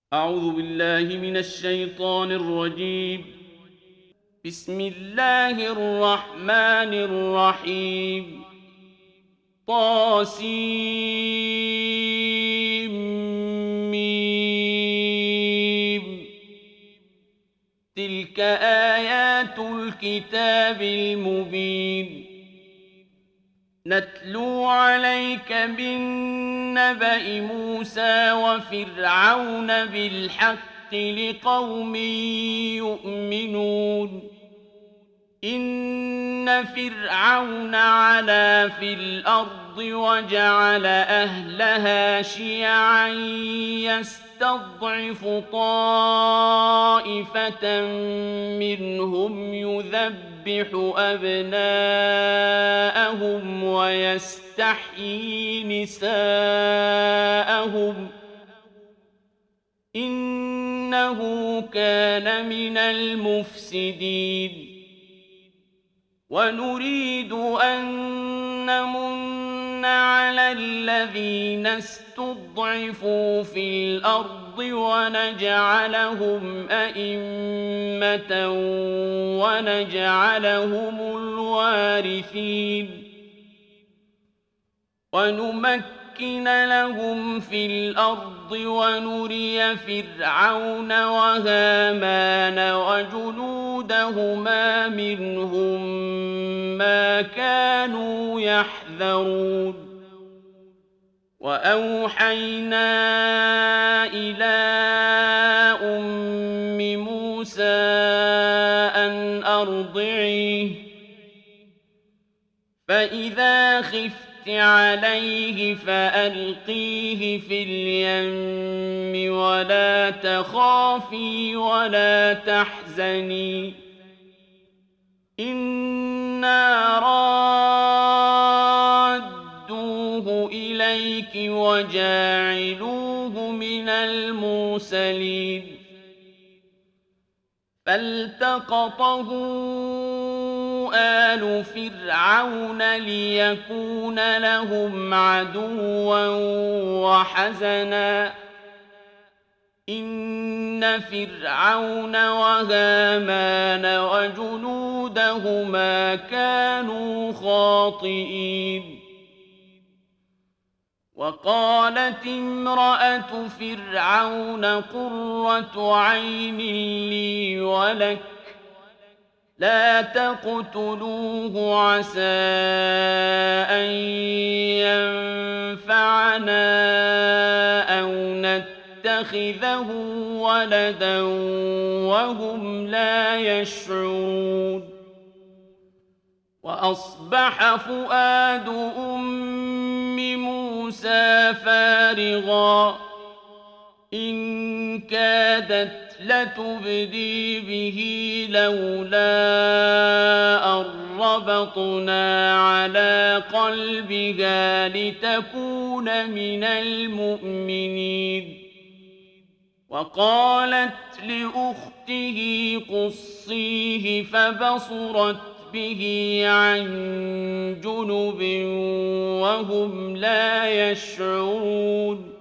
أعوذ بالله من الشيطان الرجيم. بسم الله الرحمن الرحيم. طاسيم. تلك آيات الكتاب المبين. نتلو عليك بالنبأ موسى وفرعون بالحق لقوم يؤمنون. إن فرعون علا في الأرض وجعل أهلها شيعا يستضعف طائفة منهم يذبح أبناءهم ويستحيي نساءهم إنه كان من المفسدين. ونريد أن نمن على الذين استضعفوا في الأرض ونجعلهم أئمة ونجعلهم الوارثين. ونمكن لهم في الأرض ونري فرعون وهامان وجنودهما منهم ما كانوا يحذرون. وأوحينا إلى أم موسى أن أرضعيه فإذا خفت عليه فألقيه في اليم ولا تخافي ولا تحزني إنا رادوه إليك وجاعلوه من المرسلين. فالتقطه آل فرعون ليكون لهم عدوا وحزنا إن فرعون وهامان وجنودهما كانوا خاطئين. وقالت امرأة فرعون قرة عين لي ولك لا تقتلوه عسى أن ينفعنا أو نتخذه ولدا وهم لا يشعرون. وأصبح فؤاد أم موسى فارغا إن كادت لتبدي به لولا أن ربطنا على قلبها لتكون من المؤمنين. وقالت لأخته قصيه فبصرت به عن جنب وهم لا يشعرون.